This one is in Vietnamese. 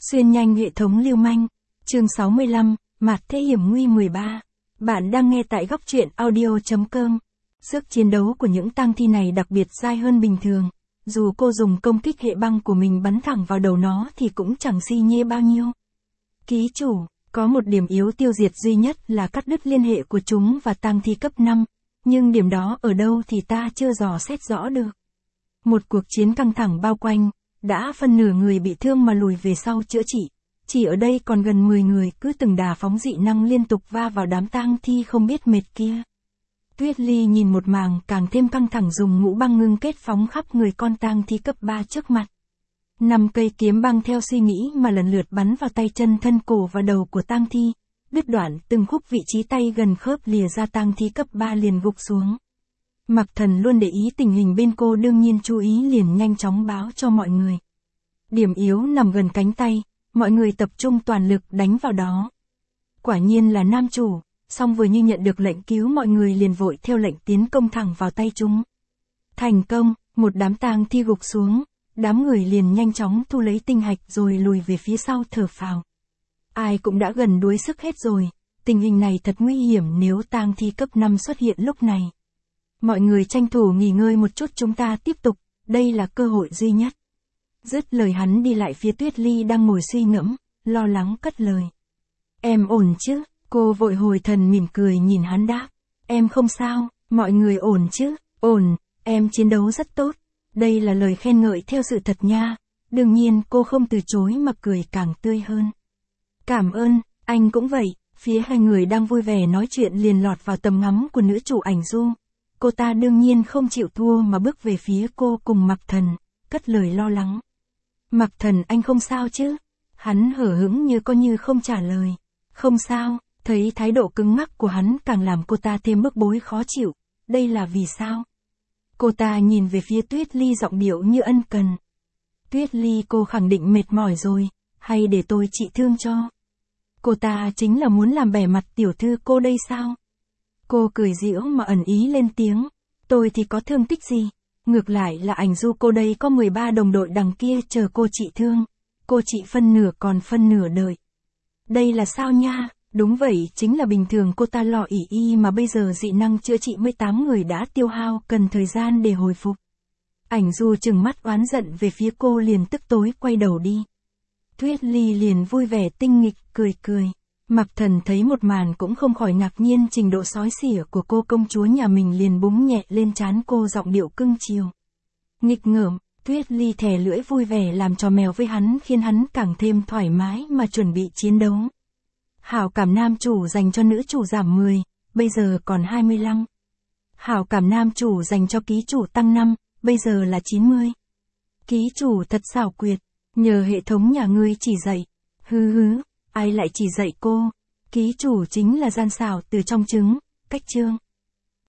Xuyên nhanh hệ thống lưu manh. Chương 65, Mạt thế hiểm nguy 13. Bạn đang nghe tại góc truyện audio.com. Sức chiến đấu của những tang thi này đặc biệt dai hơn bình thường. Dù cô dùng công kích hệ băng của mình bắn thẳng vào đầu nó thì cũng chẳng si nhê bao nhiêu. Ký chủ, có một điểm yếu tiêu diệt duy nhất là cắt đứt liên hệ của chúng và tang thi cấp 5. Nhưng điểm đó ở đâu thì ta chưa dò xét rõ được. Một cuộc chiến căng thẳng bao quanh, đã phân nửa người bị thương mà lùi về sau chữa trị. Chỉ ở đây còn gần 10 người cứ từng đà phóng dị năng liên tục va vào đám tang thi không biết mệt kia. Tuyết Ly nhìn một màng càng thêm căng thẳng dùng ngũ băng ngưng kết phóng khắp người con tang thi cấp 3 trước mặt. 5 cây kiếm băng theo suy nghĩ mà lần lượt bắn vào tay chân thân cổ và đầu của tang thi, đứt đoạn từng khúc vị trí tay gần khớp lìa ra tang thi cấp 3 liền gục xuống. Mặc Thần luôn để ý tình hình bên cô đương nhiên chú ý liền nhanh chóng báo cho mọi người. Điểm yếu nằm gần cánh tay, mọi người tập trung toàn lực đánh vào đó. Quả nhiên là nam chủ, song vừa như nhận được lệnh cứu mọi người liền vội theo lệnh tiến công thẳng vào tay chúng. Thành công, một đám tang thi gục xuống, đám người liền nhanh chóng thu lấy tinh hạch rồi lùi về phía sau thở phào. Ai cũng đã gần đuối sức hết rồi, tình hình này thật nguy hiểm nếu tang thi cấp 5 xuất hiện lúc này. Mọi người tranh thủ nghỉ ngơi một chút chúng ta tiếp tục, đây là cơ hội duy nhất. Dứt lời hắn đi lại phía Tuyết Ly đang ngồi suy ngẫm, lo lắng cất lời. Em ổn chứ? Cô vội hồi thần mỉm cười nhìn hắn đáp. Em không sao, mọi người ổn chứ? Ổn, em chiến đấu rất tốt. Đây là lời khen ngợi theo sự thật nha. Đương nhiên cô không từ chối mà cười càng tươi hơn. Cảm ơn, anh cũng vậy. Phía hai người đang vui vẻ nói chuyện liền lọt vào tầm ngắm của nữ chủ Ảnh Du. Cô ta đương nhiên không chịu thua mà bước về phía cô cùng Mặc Thần, cất lời lo lắng. Mặc Thần anh không sao chứ? Hắn hở hững như coi như không trả lời. Không sao, thấy thái độ cứng ngắc của hắn càng làm cô ta thêm bức bối khó chịu. Đây là vì sao? Cô ta nhìn về phía Tuyết Ly giọng điệu như ân cần. Tuyết Ly cô khẳng định mệt mỏi rồi, hay để tôi trị thương cho? Cô ta chính là muốn làm bẻ mặt tiểu thư cô đây sao? Cô cười giễu mà ẩn ý lên tiếng. Tôi thì có thương tích gì? Ngược lại là Ảnh Du cô đây có 13 đồng đội đằng kia chờ cô trị thương. Cô trị phân nửa còn phân nửa đợi. Đây là sao nha? Đúng vậy chính là bình thường cô ta lo ỉ y mà bây giờ dị năng chữa trị 18 người đã tiêu hao cần thời gian để hồi phục. Ảnh Du trừng mắt oán giận về phía cô liền tức tối quay đầu đi. Tuyết Ly liền vui vẻ tinh nghịch cười cười. Mặc Thần thấy một màn cũng không khỏi ngạc nhiên trình độ xói xỉa của cô công chúa nhà mình liền búng nhẹ lên trán cô giọng điệu cưng chiều. Nghịch ngợm, Tuyết Ly thè lưỡi vui vẻ làm trò mèo với hắn khiến hắn càng thêm thoải mái mà chuẩn bị chiến đấu. Hảo cảm nam chủ dành cho nữ chủ giảm 10, bây giờ còn 25. Hảo cảm nam chủ dành cho ký chủ tăng 5, bây giờ là 90. Ký chủ thật xảo quyệt, nhờ hệ thống nhà ngươi chỉ dạy. Ai lại chỉ dạy cô? Ký chủ chính là gian xảo từ trong trứng, cách chương.